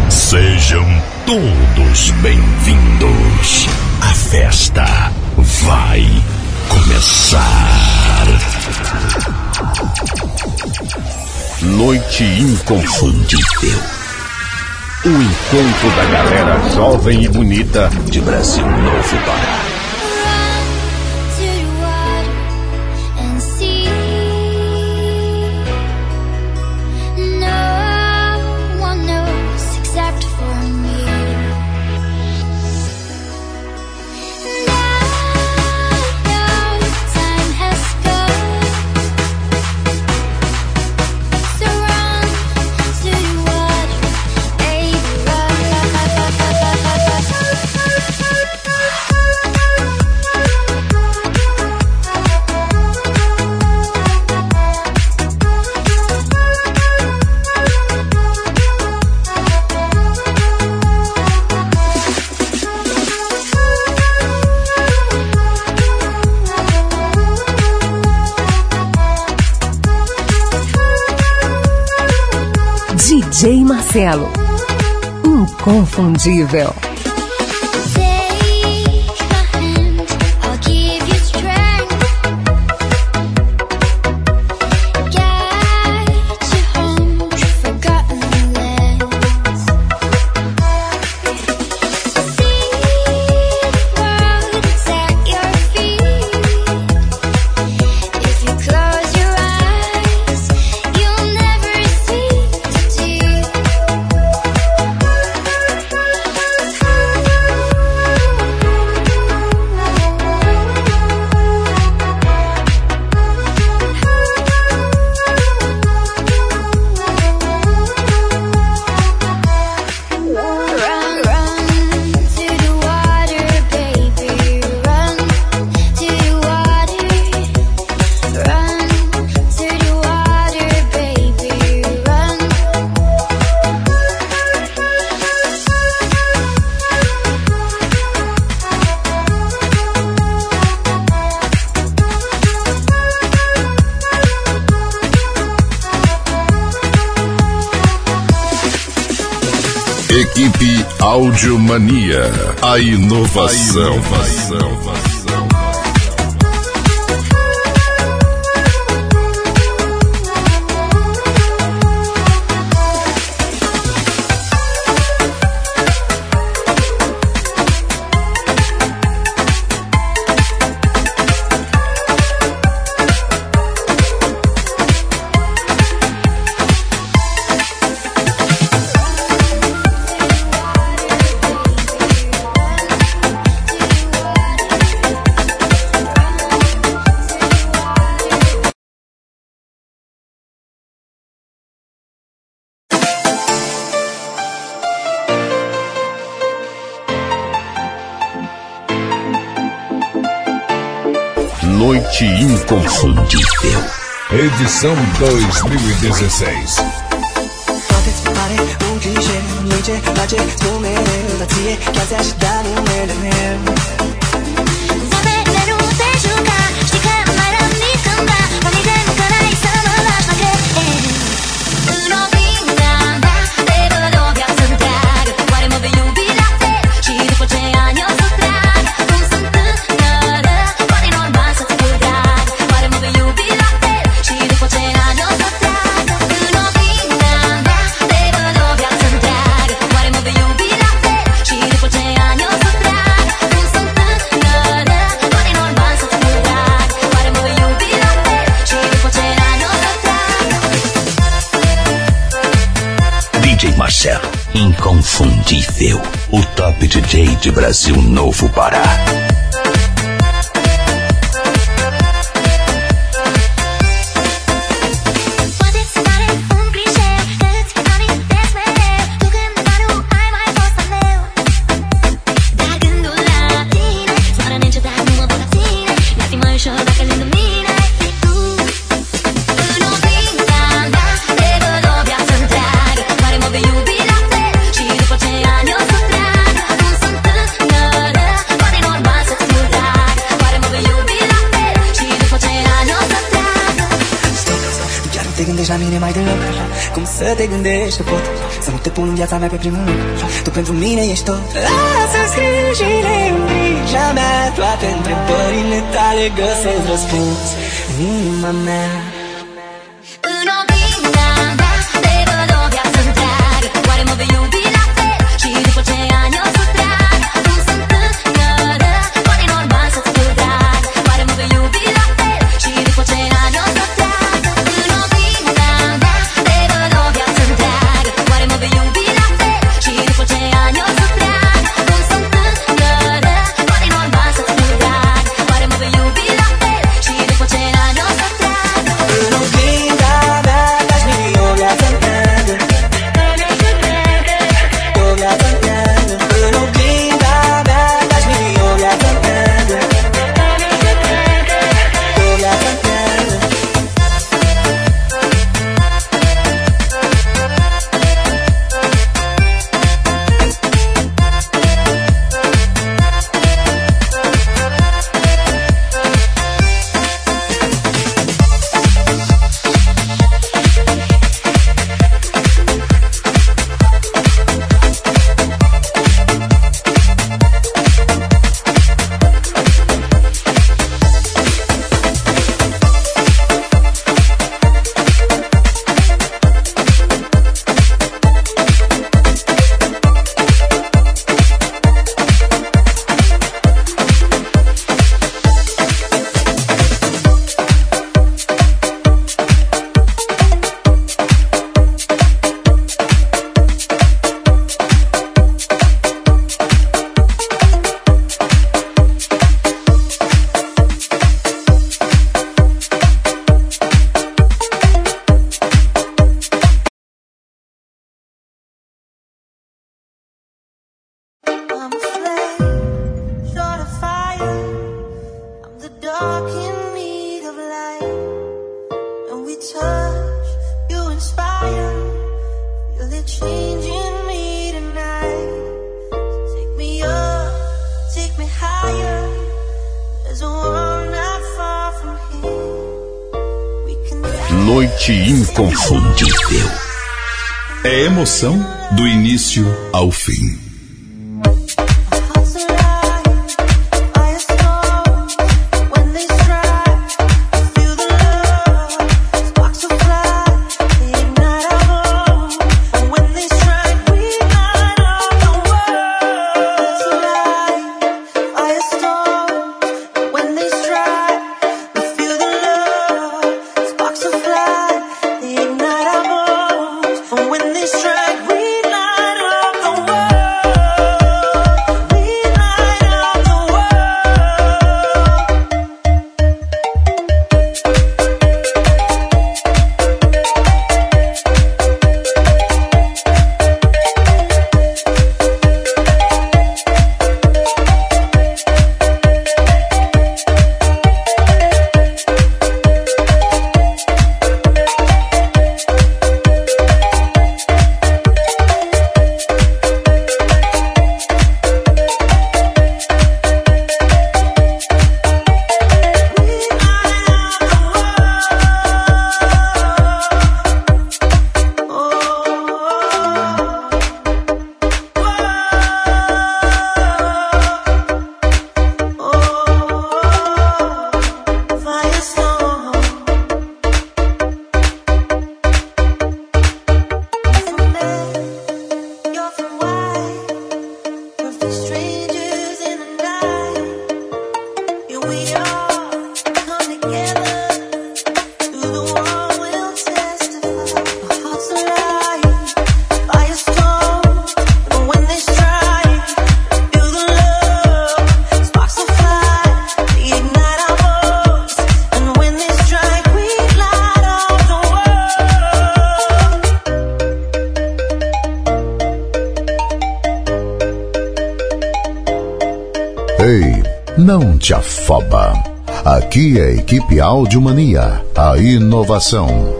Sejam todos bem-vindos. A festa vai começar. Noite inconfundível. O encontro da galera jovem e bonita de Brasil Novo Pará. DJ Marcelo, inconfundível. Equipe Audiomania, a inovação. Noite inconfundível. Edição 2016. DJ Marcelo, inconfundível, o top DJ de Brasil Novo Pará. să te gândești că pot să nu te pun în viața mea pe primul loc. Tu pentru mine ești tot. Lasă-ți grijile în grija mea, toate întrebările tale găsesc răspuns în inima mea. În oglinda mea te văd o viață întreagă. Oare mă vei iubi la fel și după ce ani o să treacă? Atunci se întâmplă, oare e normal să-ți fiu drag? Oare mă vei iubi la fel și după ce ani o să treacă? În oglinda mea te văd o viață întreagă. Oare mă vei iubi la fel și după ce ani o să treacă? Atunci se întâmplă, oare e normal să-ți fiu drag? Oare mă vei iubi la fel și după ce ani o să treacă? În oglinda mea aș veni o viață întreagă. O viață întreagă. În oglinda mea aș veni o viață întreagă. O viață întreagă. I'm a flame, short of fire. I'm the dark in need of light. When we touch, you inspire. Feel it changing me tonight. So take me up, take me higher. There's a world not far from here. We can Noite inconfundível. É emoção do início ao fim. Ei, não te afoba. Aqui é a equipe Audiomania, a inovação.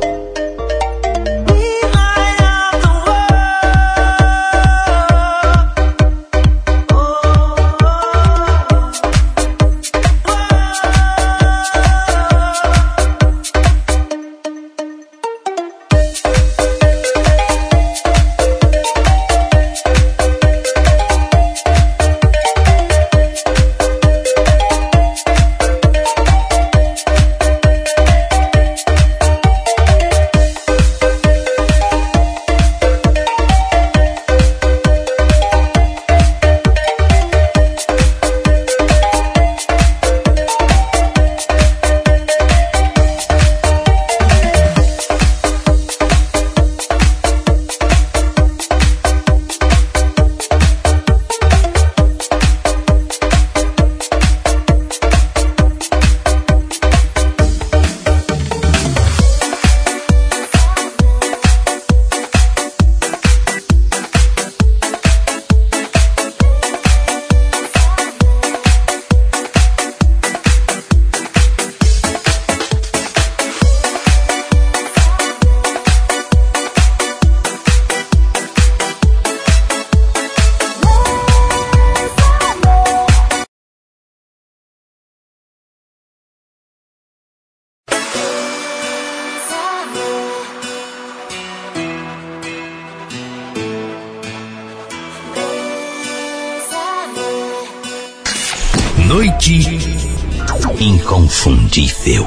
Noite inconfundível.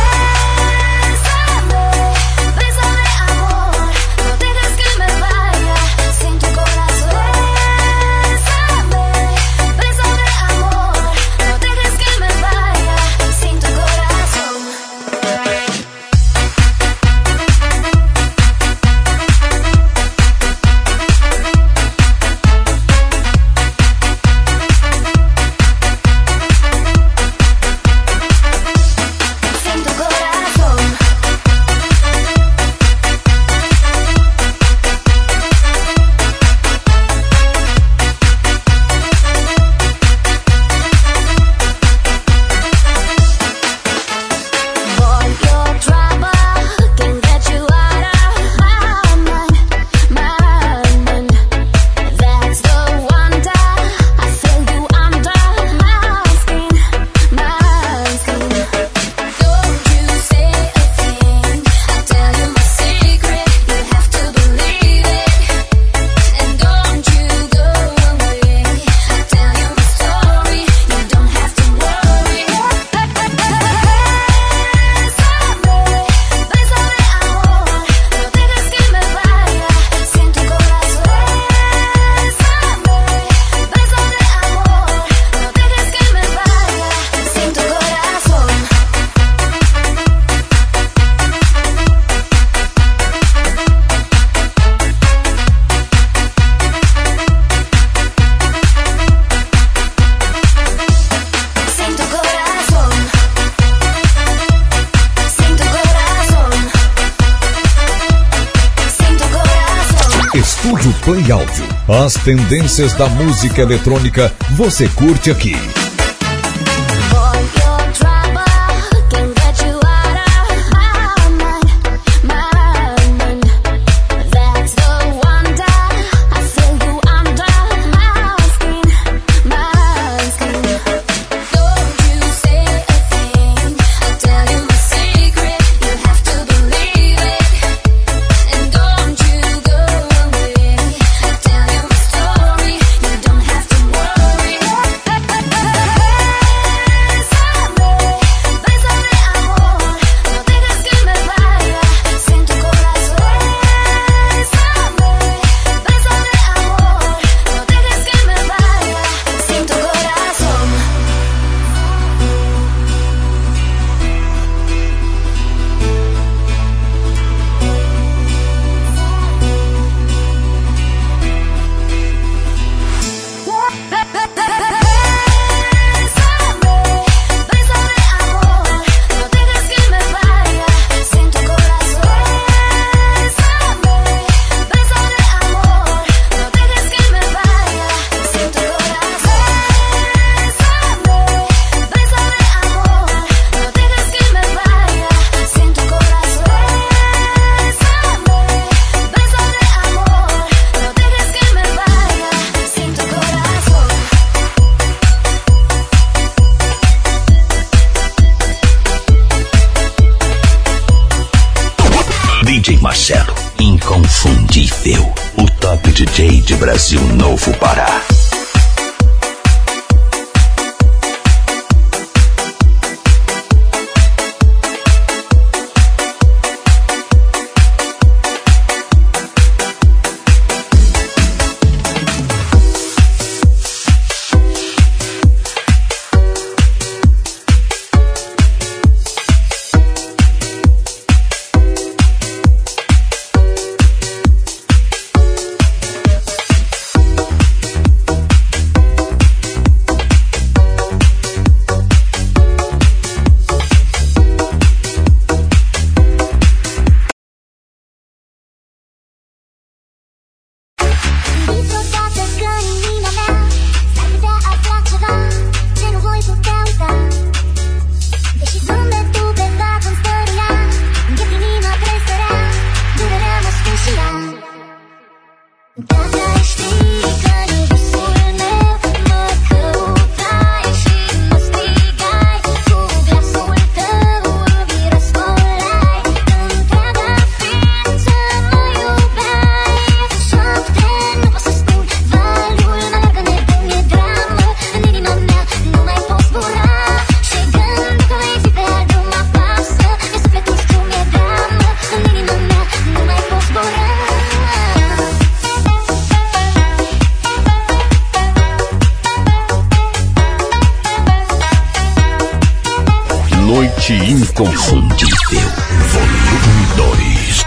Estúdio Play Áudio. As tendências da música eletrônica você curte aqui. DJ Marcelo, inconfundível, o top DJ de Brasil Novo Pará. inconfundível. Volume 2.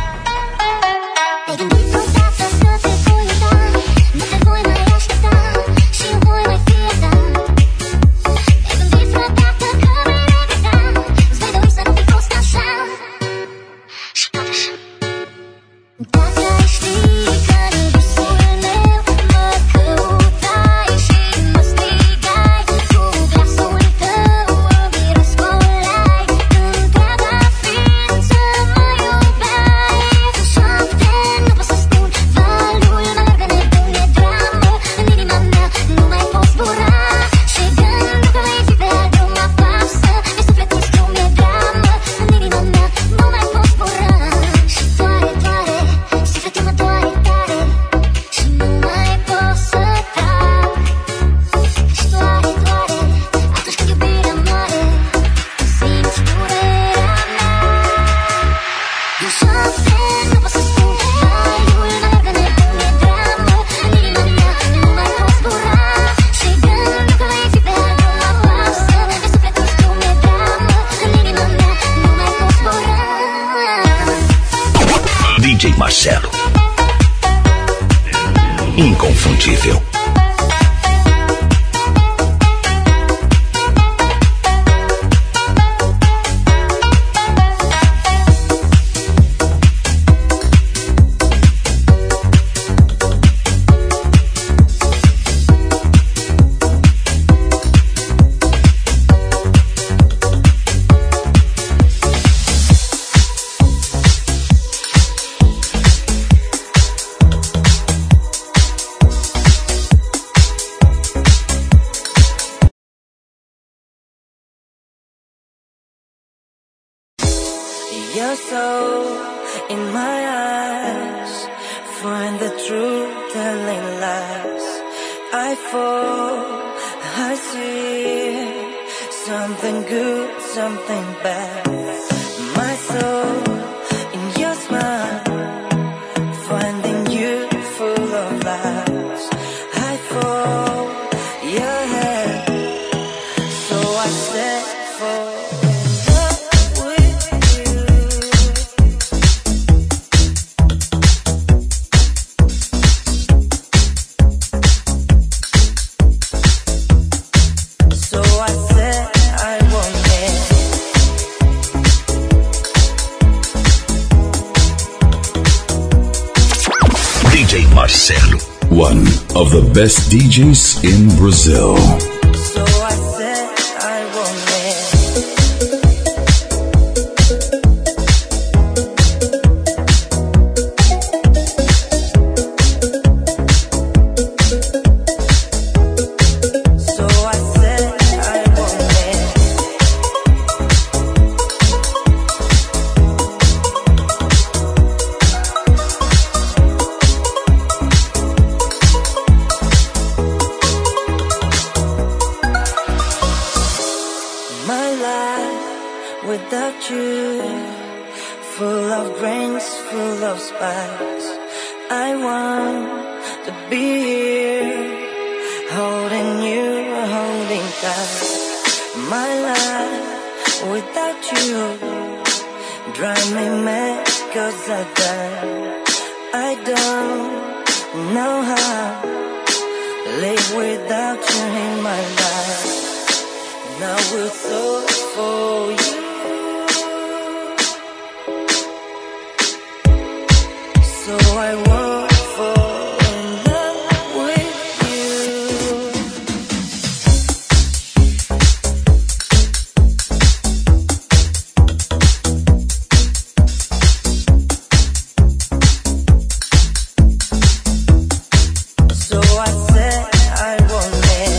DJ Marcelo. Inconfundível. Your soul in my eyes, find the truth telling lies. I fall, I see something good, something bad. My soul in your smile, finding you full of lies. I fall, your head, so I set for. Marcelo, one of the best DJs in Brazil. So I said I won't without you, full of grains, full of spice. I want to be here, holding you, holding tight. My life without you drive me mad, 'cause I die. I don't know how live without you in my life. Now we're so for you. So I won't fall in love with you. So I said I won't let.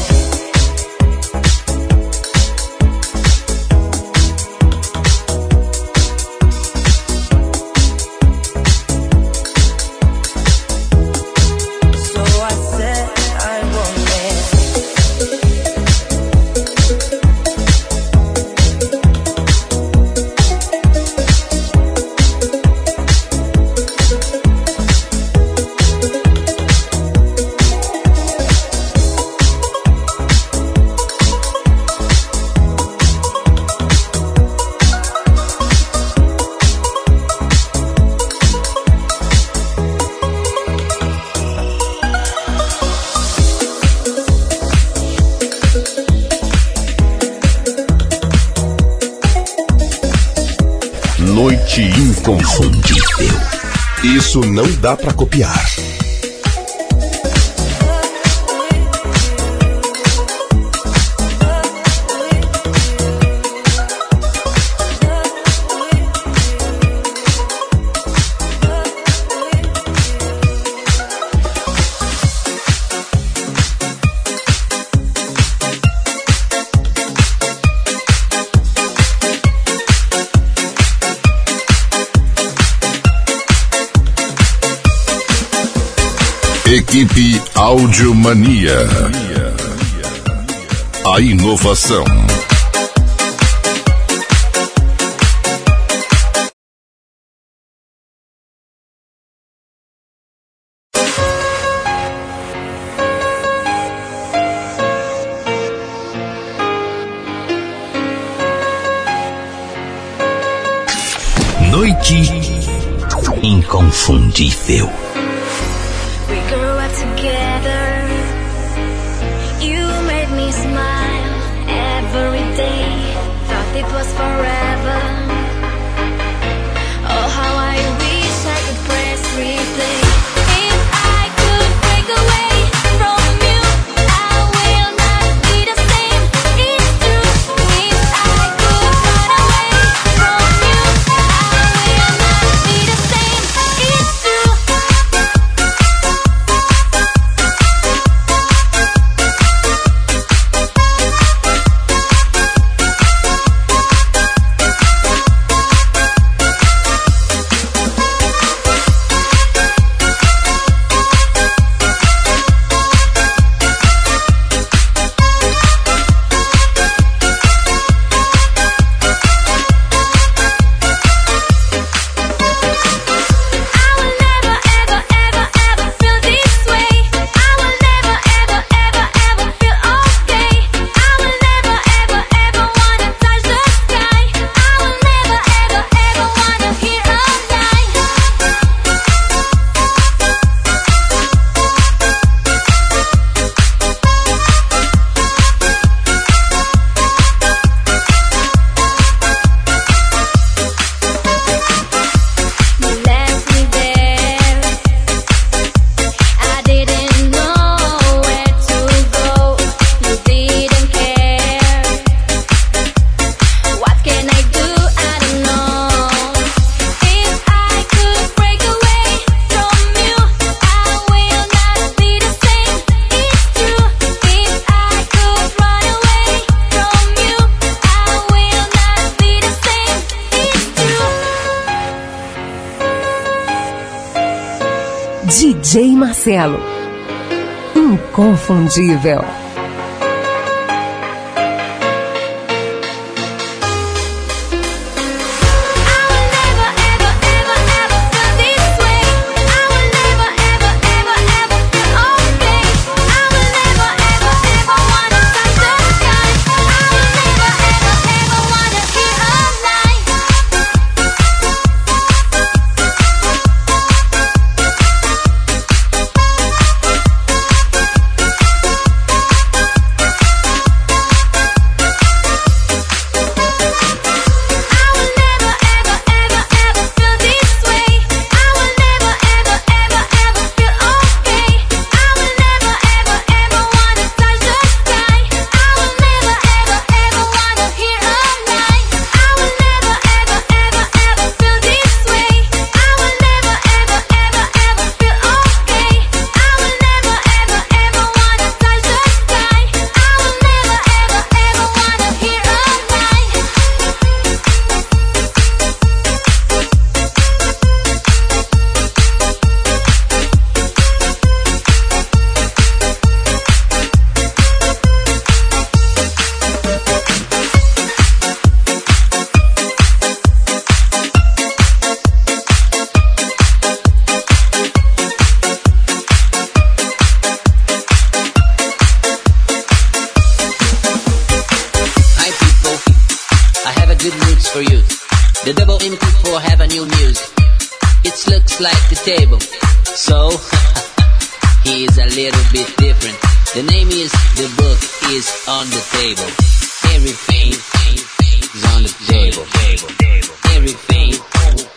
Noite inconfundível. Isso não dá pra copiar. Equipe Audiomania. A inovação. Noite inconfundível. We grew up together. You made me smile every day. Thought it was forever. Oh, how I wish I could press replay. If I could break away from you, I will not be the same. It's true. If I could run away from you, I will not be the same. It's true. DJ Marcelo. Inconfundível. For you. The double input for have a new music. It looks like the table. So, he is a little bit different. The name is, the book is on the table. Everything is on the table. Everything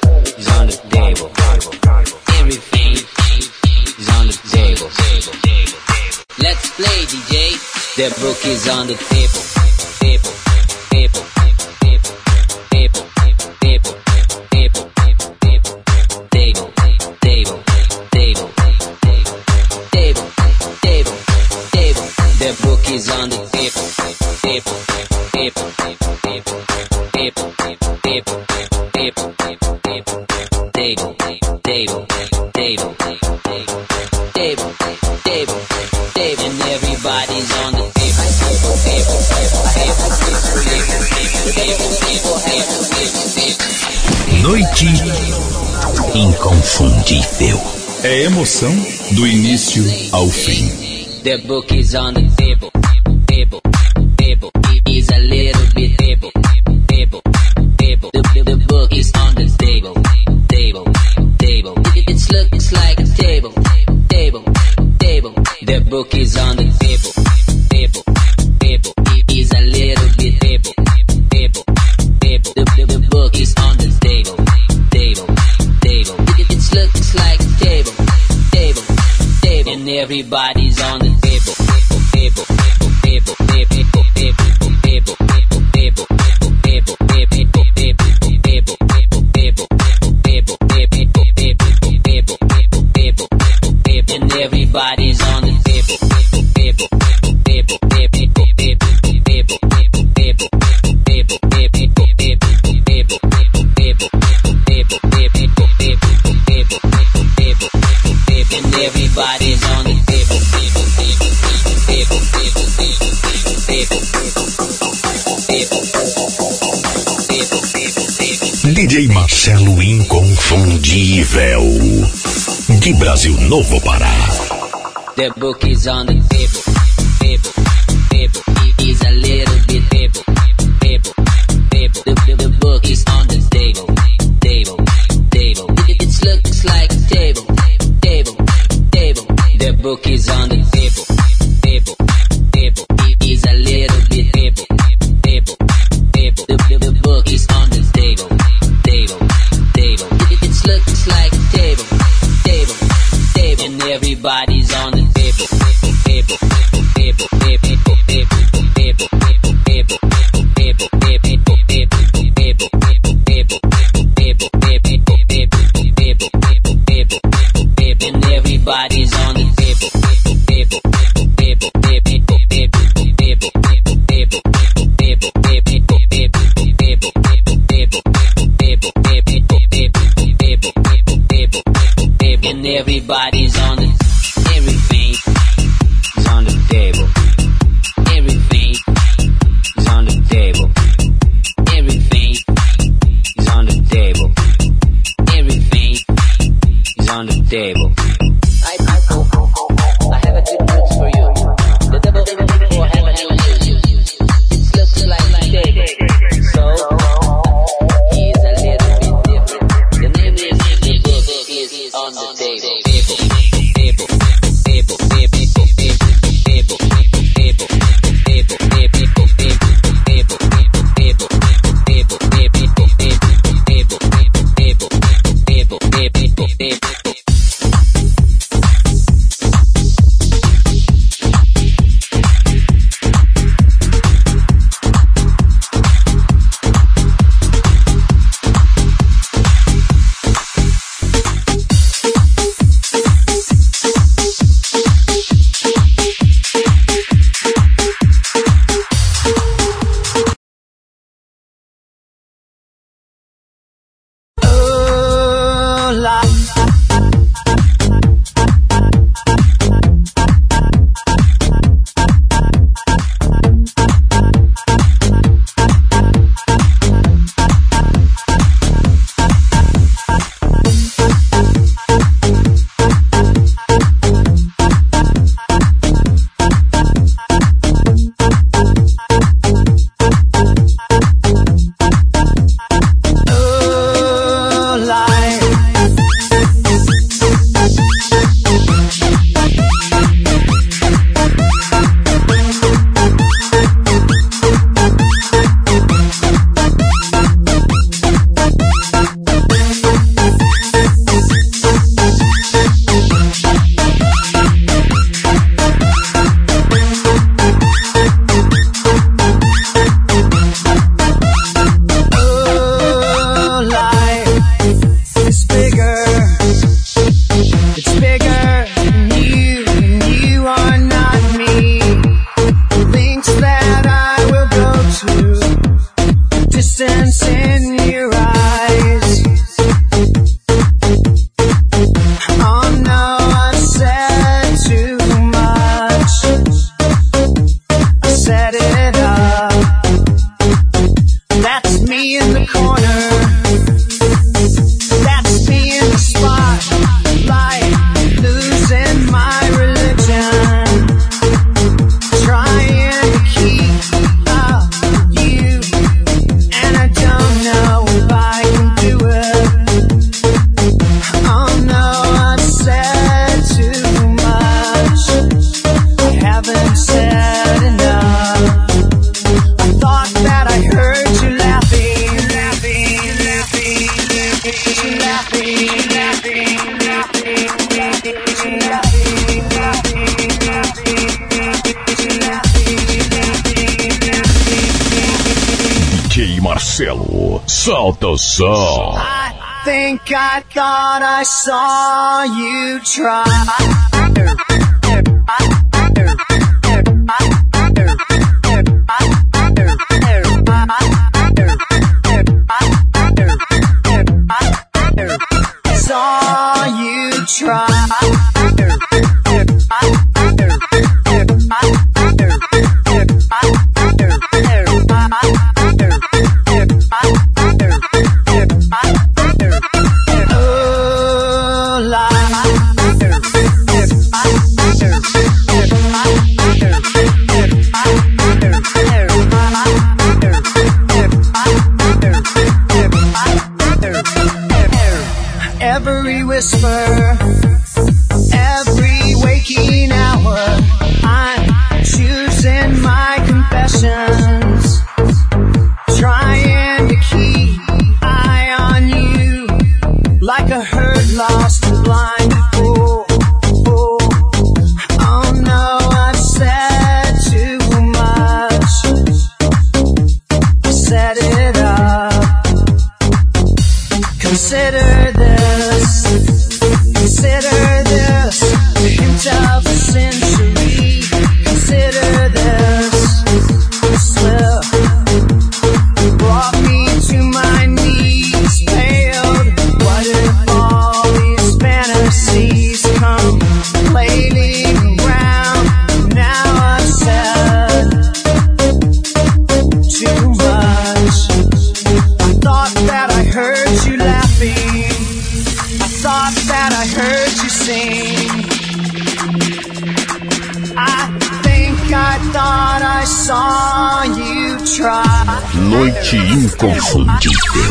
on the table. Everything is on the table. Let's play, DJ. The book is on the table. Table, table, table, table, table, table, table, table, table, table, table, table, table. The book is on the table. Table, table, table, table, table, table, table, table, table, table, table, table, table, and everybody's on the table, table, Noite inconfundível. É emoção do início ao fim. The book is on the table, table, table. It is a little bit table, table, table. The book is on the table, table, table. It looks like a table, table, table. The book is on the table, table, table. It is a little bit table, table, table. The book is on the table, table, table. It looks like a table, table, table. And everybody's on the table, table, table, table, table, table, table, and everybody's on the table, table, table, and everybody's on the table, DJ Marcelo inconfundível. De Brasil Novo Pará. The book is on the table, table, table. It is a little bit table, table, table. The book is on the table, table, table. It looks like a table, table, table. The book is on the table, table, table. It is a little bit table, table, table. The book is on the table, table, table. It looks like a table, table, table. And everybody's on the table, table, table, table, table, table, table, and everybody's on the table, table, table, and everybody's on the everything is on the table. Everything is on the table. Everything is on the table. Everything is on the table. I have a good news for you. The devil will have a new news. It looks like a table. So he is a little bit different. The name is the book is on the table. Marcelo, solta o som. I think I thought I saw you try. Saw you try. Every whisper, every waking hour, I'm choosing my confessions, trying to keep eye on you, like a herd lost and blinded fool. Oh no, I've said too much, set it up. Consider this a hint of the century. Consider this a slip, brought me to my knees, paled. What if all these fantasies come flailing around? Now I've said too much. I thought that I heard you laughing. I thought that I heard you sing. I think I thought I saw you try. Noite inconfundível.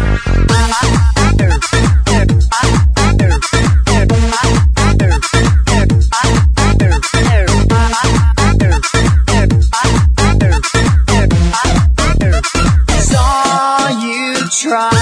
Saw you try.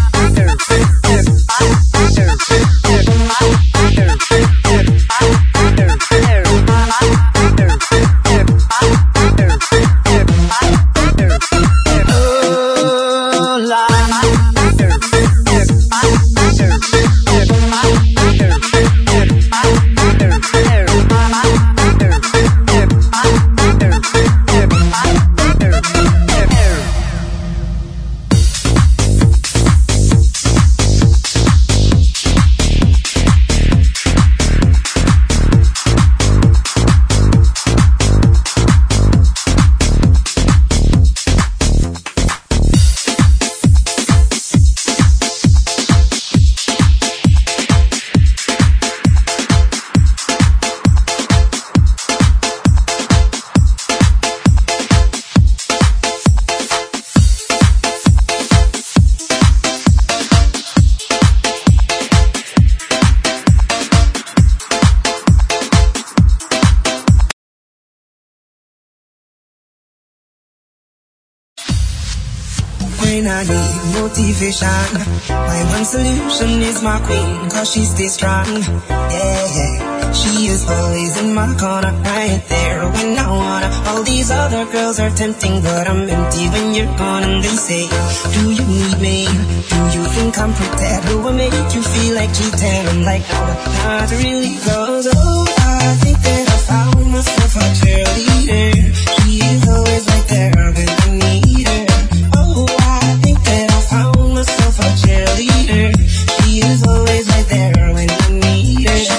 When I need motivation, my one solution is my queen, cause she stays strong. Yeah, she is always in my corner, right there when I wanna. All these other girls are tempting, but I'm empty when you're gone. And they say, do you need me? Do you think I'm prepared? Who will make you feel like cheating? I'm like, no, not really, cause oh, I think that I found myself a cheerleader. She is always right there when I need her. Oh, I think that I found myself a cheerleader. She is always right there when I need her.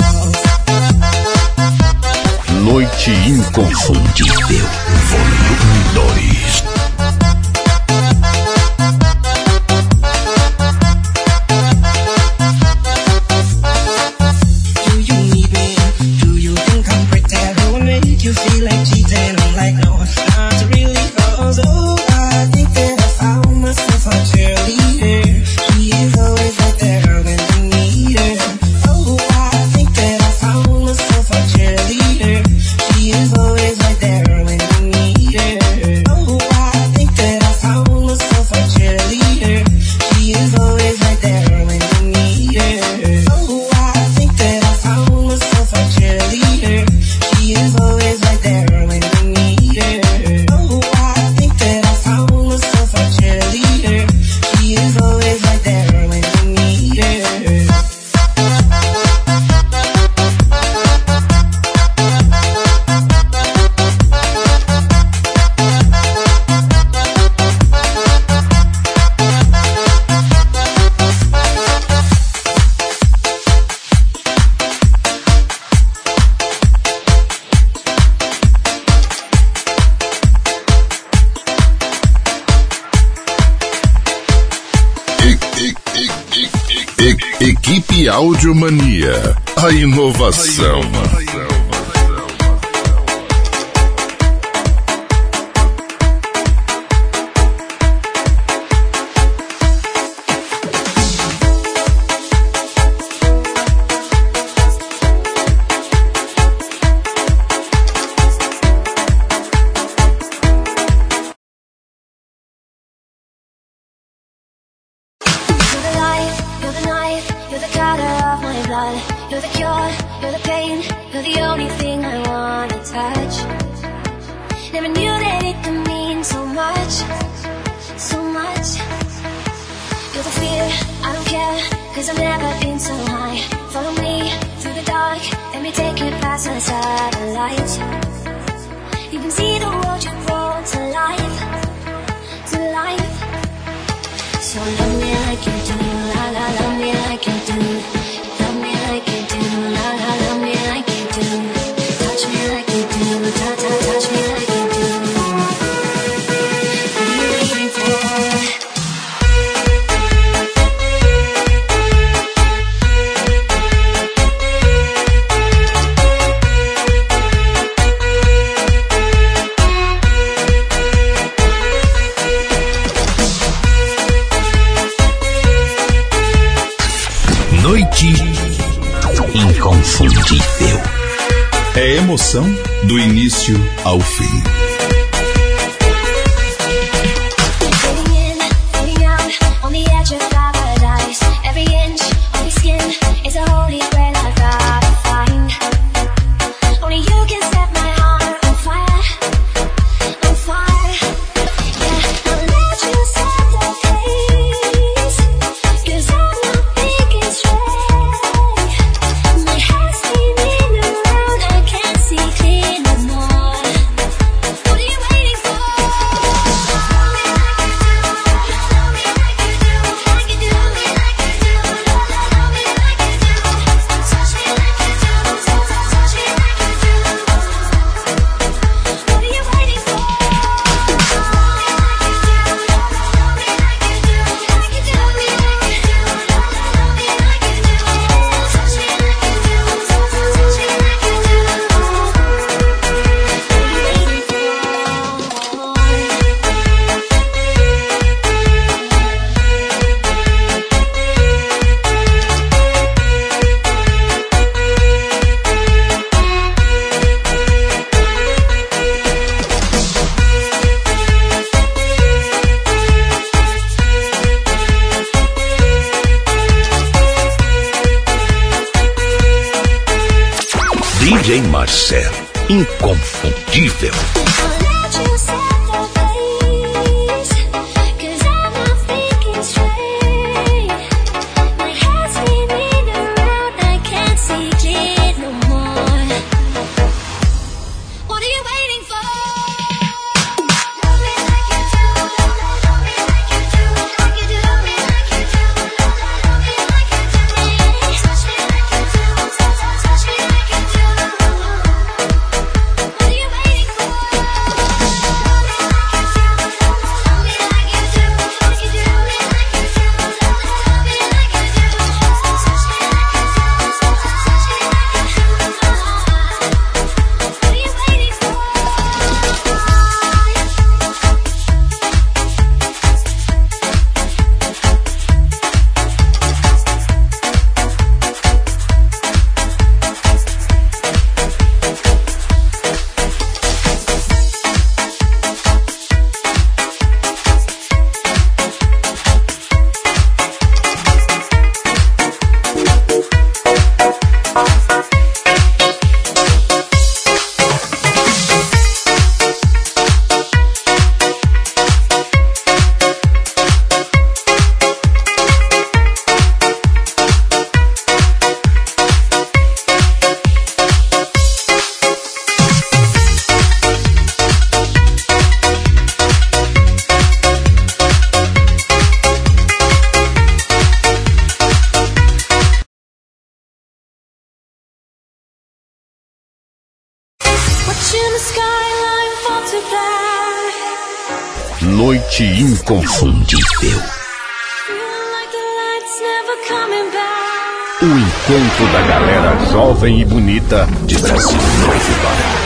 Noite inconfundível. Volume 2. You feel like cheating, I'm like, no, not really, cause oh, I think that I found myself a cheerleader. She is always right there when I need her. Oh, I think that I found myself a cheerleader. She is always right there when I need her. Oh, Equipe Audiomania, a inovação. Inconfundível. É emoção do início ao fim. DJ Marcelo, inconfundível. Noite inconfundível. Feel like the lights never O encontro da galera jovem e bonita de Brasil Novo Pará.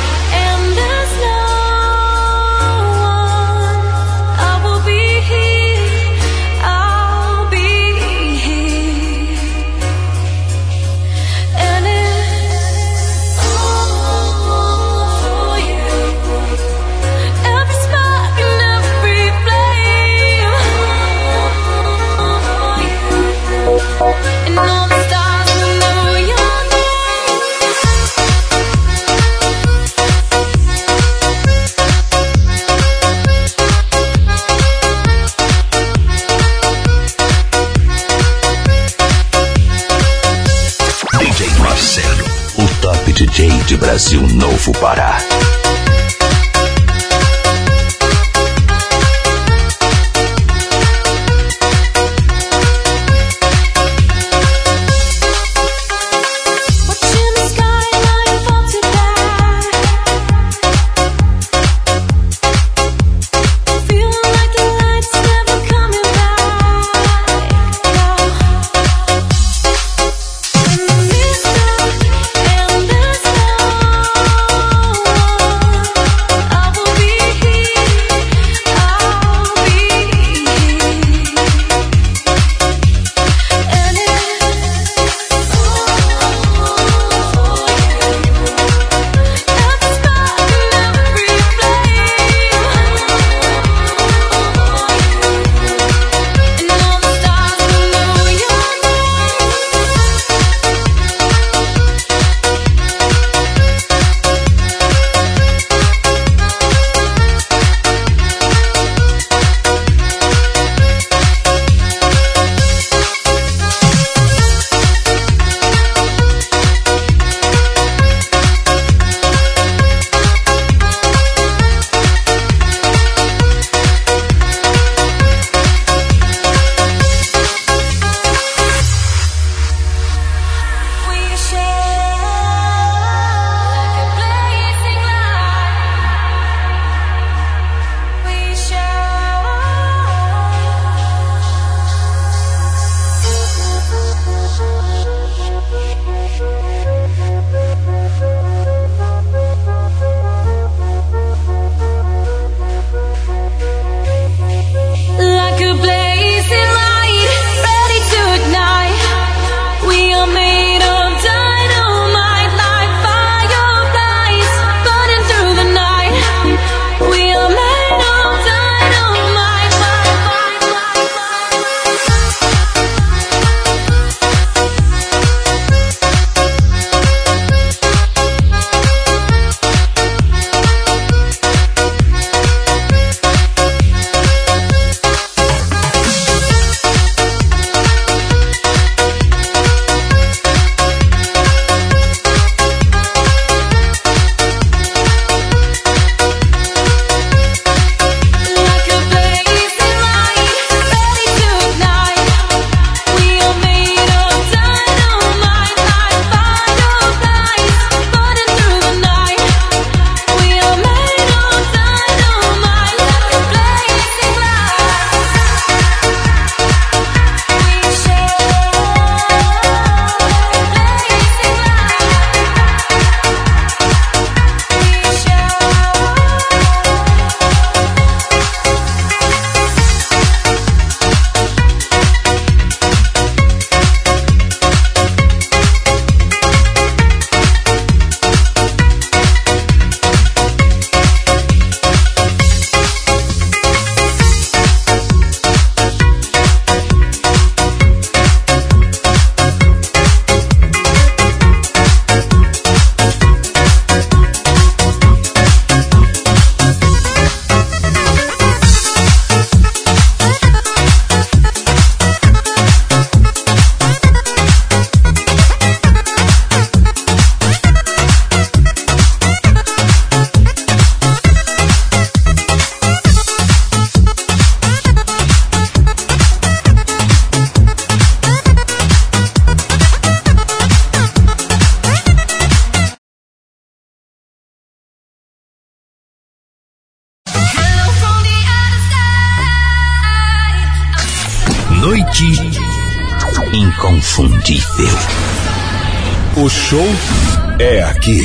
DJ de Brasil Novo Pará. Noite inconfundível. O show é aqui.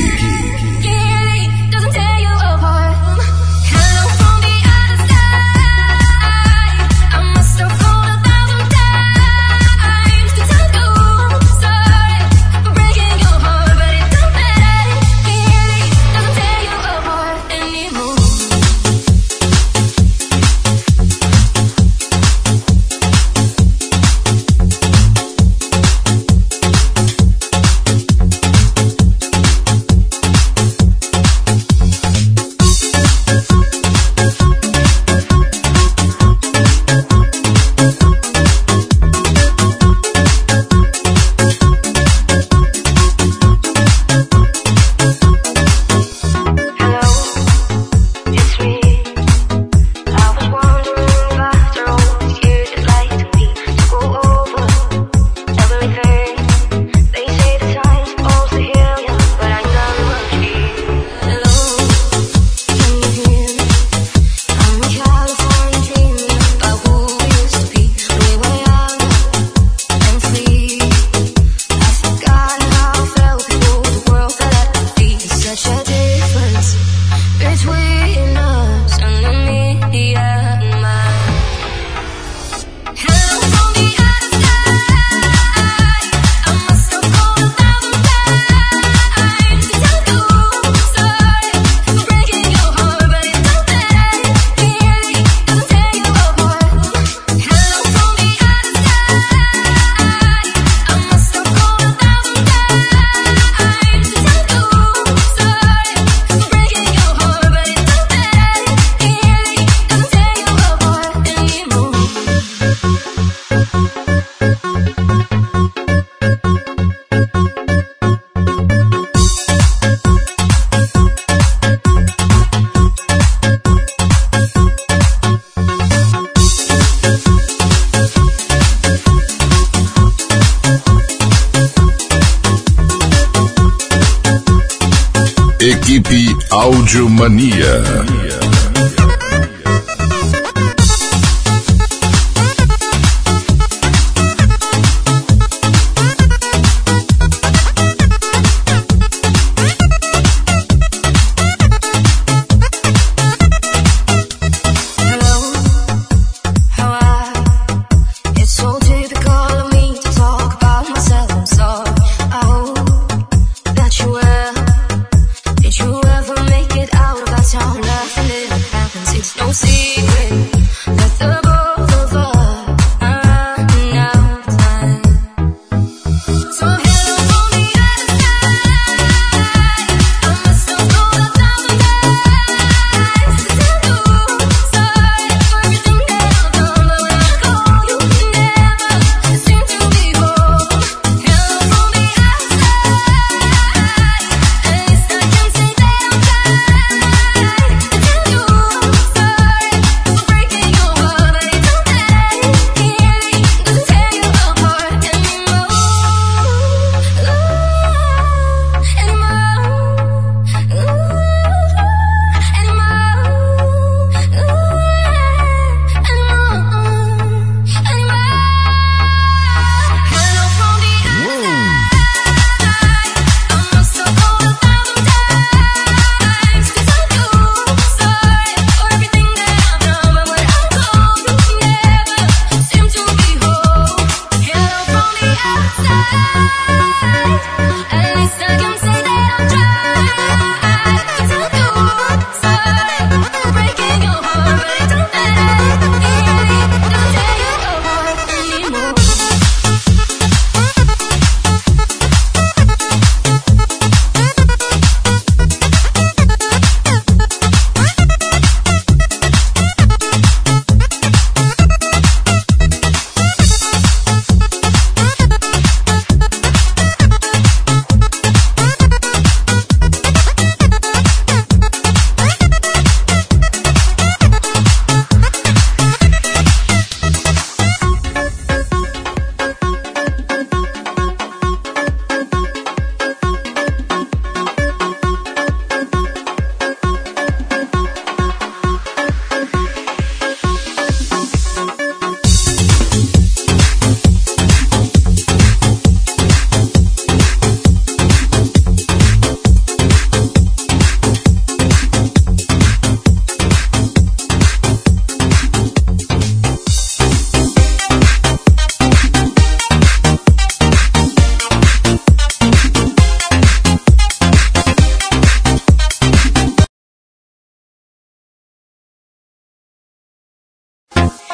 Equipe Audiomania.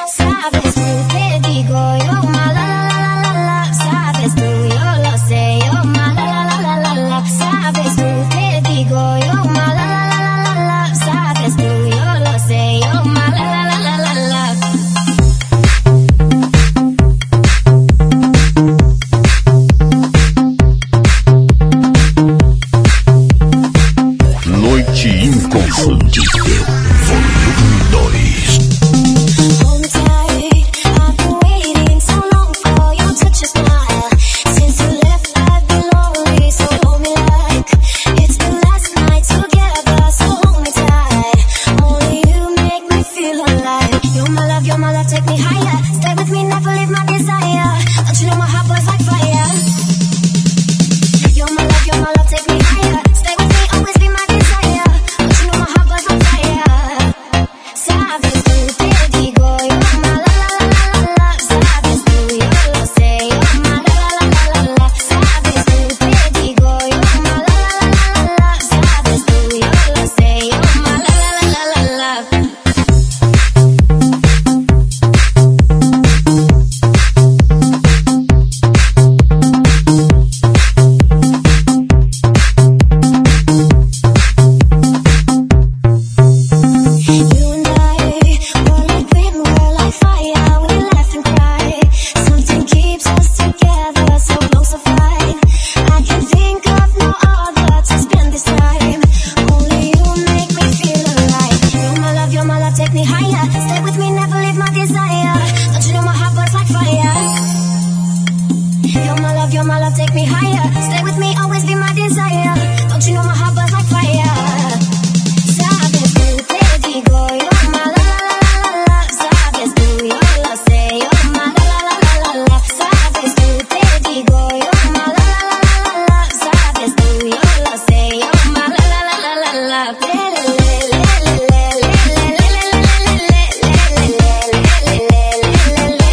Sabes tú, te digo yo, ma la la la la la. Sabes tú, yo lo sé, yo ma la la la la la. Sabes tú, te digo yo, ma la la la la la. Sabes tú, yo lo sé, yo ma la la la la la. Noite Inconfundível, volume 2. Hold tight, I've been waiting so long for your touch and smile. Since you left, I've been lonely, so hold me like it's the last night together. So hold me tight, only you make me feel alive. You're my love, take me higher. Stay with me, never leave my desire. Don't you know my heart burns like fire? You're my love, take me higher. Stay with me, always be my desire. Don't you know my heart burns like fire? Sabes tú, te digo yo, ma la la la la la. Sabes tú, yo lo sé, yo ma la la la la la. Sabes tú, te digo yo, ma la la la la la. Sabes tú, yo lo sé, yo ma la la la la la. You and I, we're like wind, we're like fire. We laugh and cry. Something keeps us together, so close, so fine. I can't think of no other to spend this time. Only you make me feel alive. You're my love, take me higher. Stay with me, never leave my desire. Don't you know my heart burns like fire? You're my love, take me higher. Stay with me, always be my desire. Don't you know my heart burns like fire? Sabes tú, te digo yo, ma la la la la la. Sabes tú, yo lo sé, yo ma la la la la la. Sabes tú, te digo yo, ma la la la la la. Sabes tú, yo lo sé, yo ma la la la la la. Le le le le le le le le le le le le le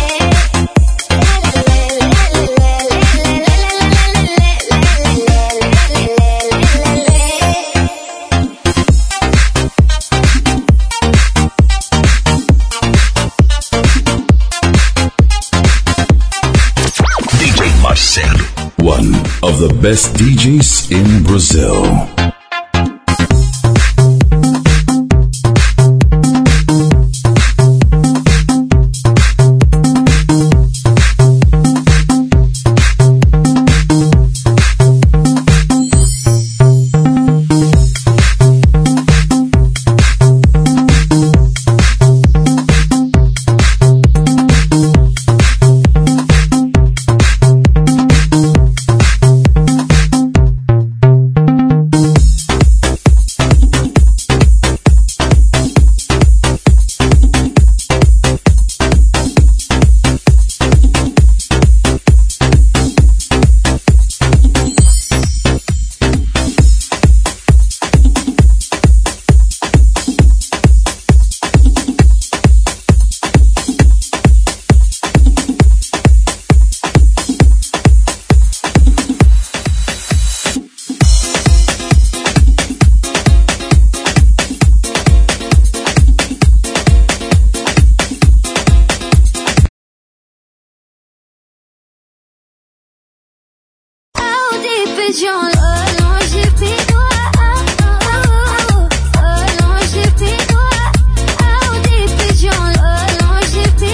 DJ Marcelo, one of the best DJs in Brazil. is your love, longe de longe de how deep is your love, longe de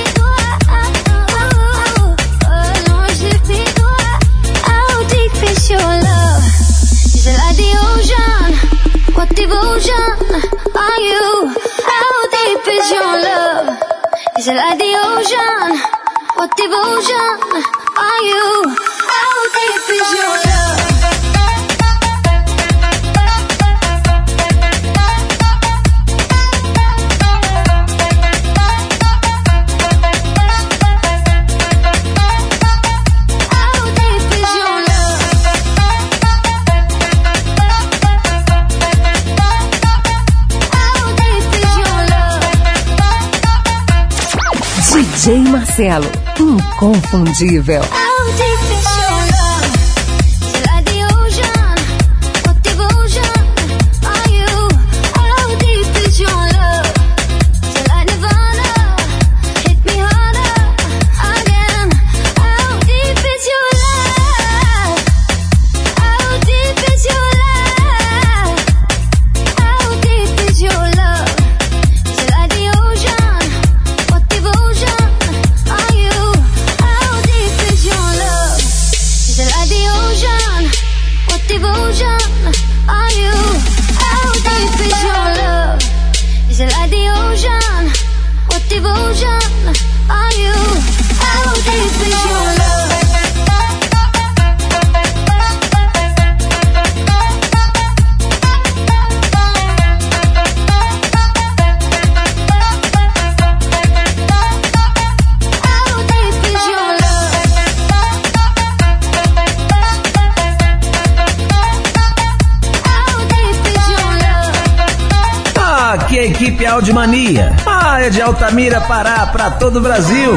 longe de how deep is your love? Is it like the ocean? What devotion are you? How deep is your love? Is it like the ocean? What devotion are you? How deep is your love? DJ Marcelo, inconfundível. Hit me Aqui é a equipe Audiomania. É de Altamira, Pará, pra todo o Brasil.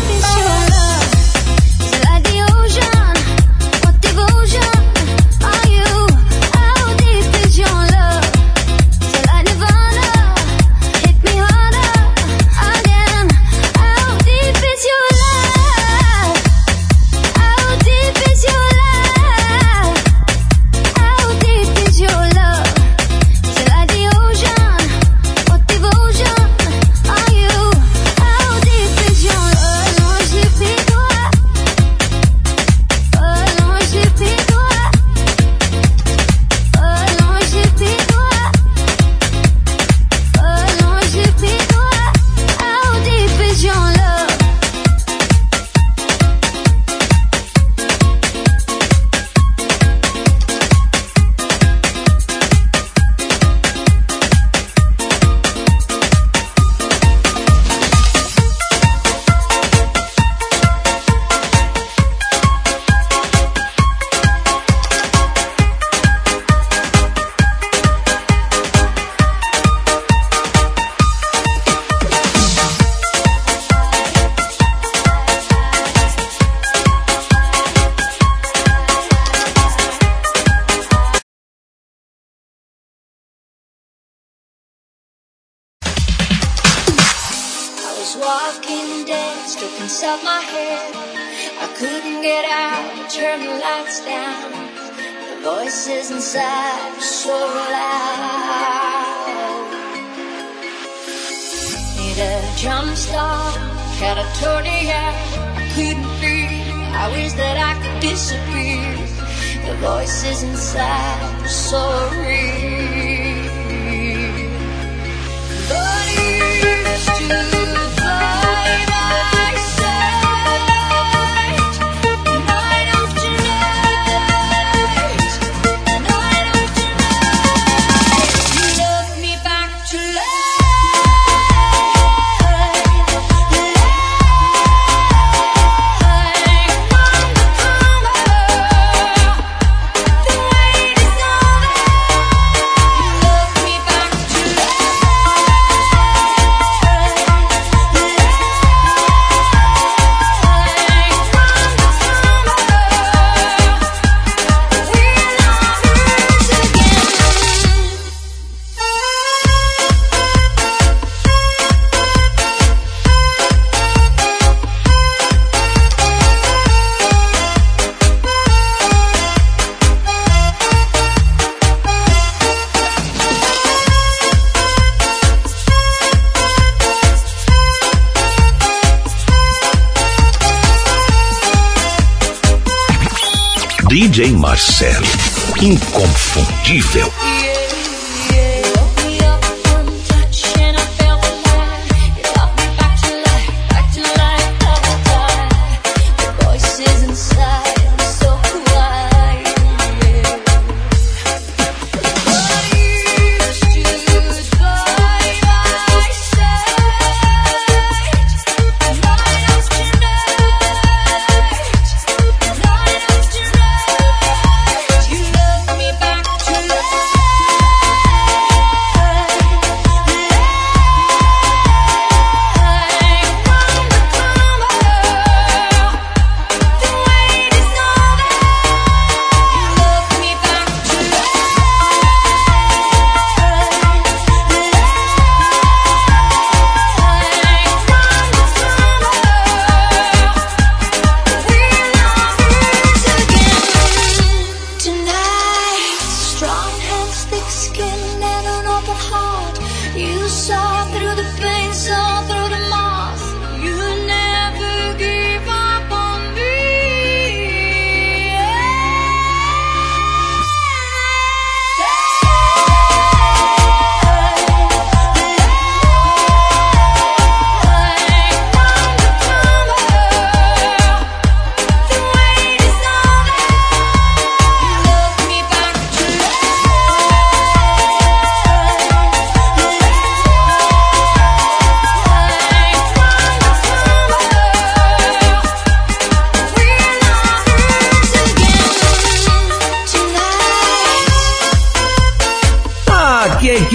Walking dead, stuck inside my head. I couldn't get out, turn the lights down. The voices inside were so loud. Need a jump start, catatonia. I couldn't breathe, I wish that I could disappear. The voices inside were so real. But used to DJ Marcelo, inconfundível.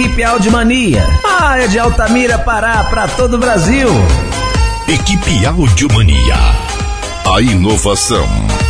Equipe Audiomania. Ah, é de Altamira, Pará, pra todo o Brasil. Equipe Audiomania. A inovação.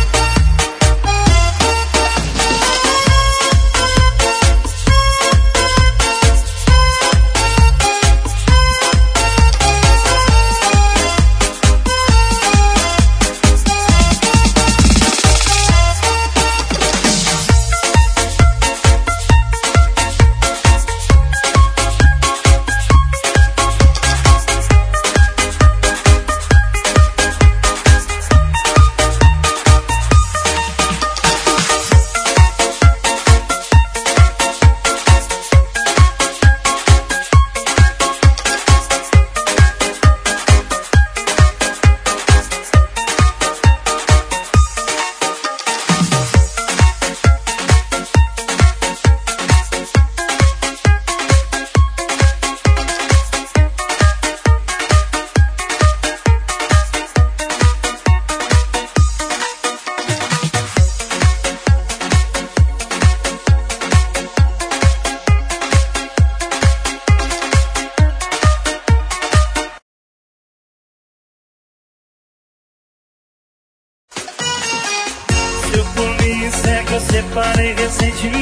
Separei recentemente.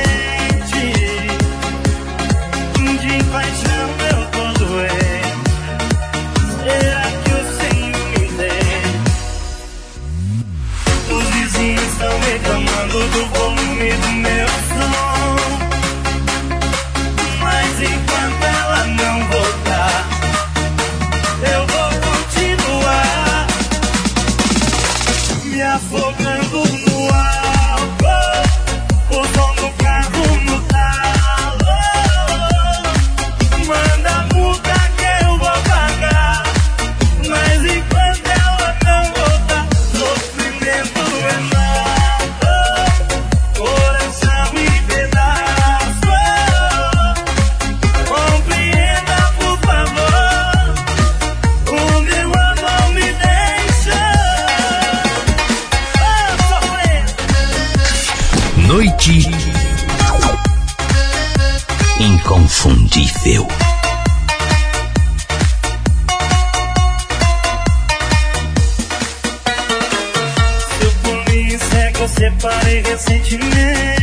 De paixão eu tô doente. Será que o Senhor me tem? Os vizinhos estão reclamando do volume do meu som. Mas enquanto ela não voltar, eu vou continuar me afogando no ar. Noite inconfundível. Seu pulinho cego eu separei recentemente.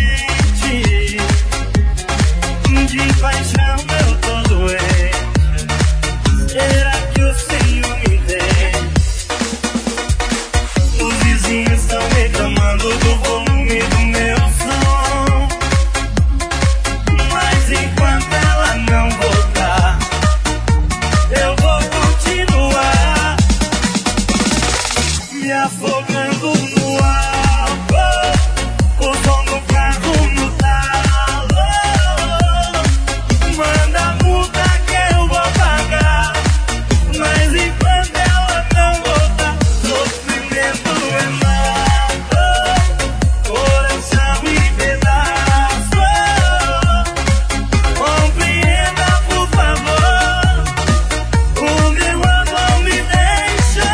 De paixão eu tô doente. Será que o Senhor me tem? Os vizinhos estão reclamando do volume do meu som. Mas enquanto ela não voltar, eu vou continuar me afogando no álcool. O som do carro no talo. Manda multa que eu vou pagar. Mas enquanto ela não voltar, sofrimento é mato, coração em pedaço. Compreenda, por favor, o meu amor me deixa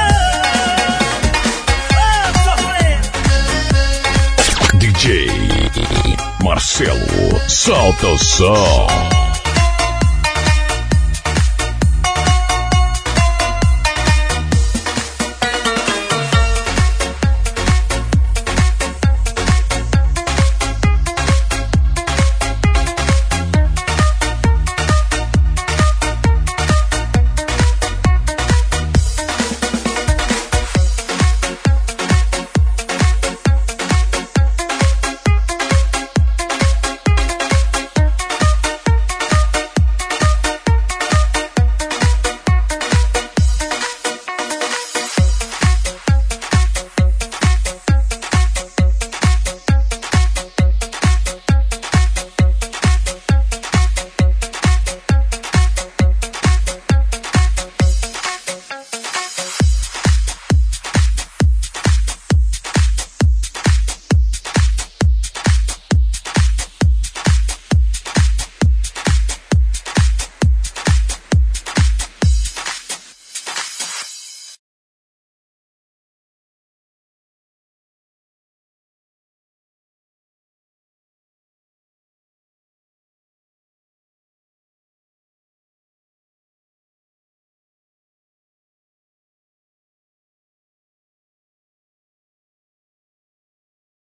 sofrer. DJ Marcelo, solta o som.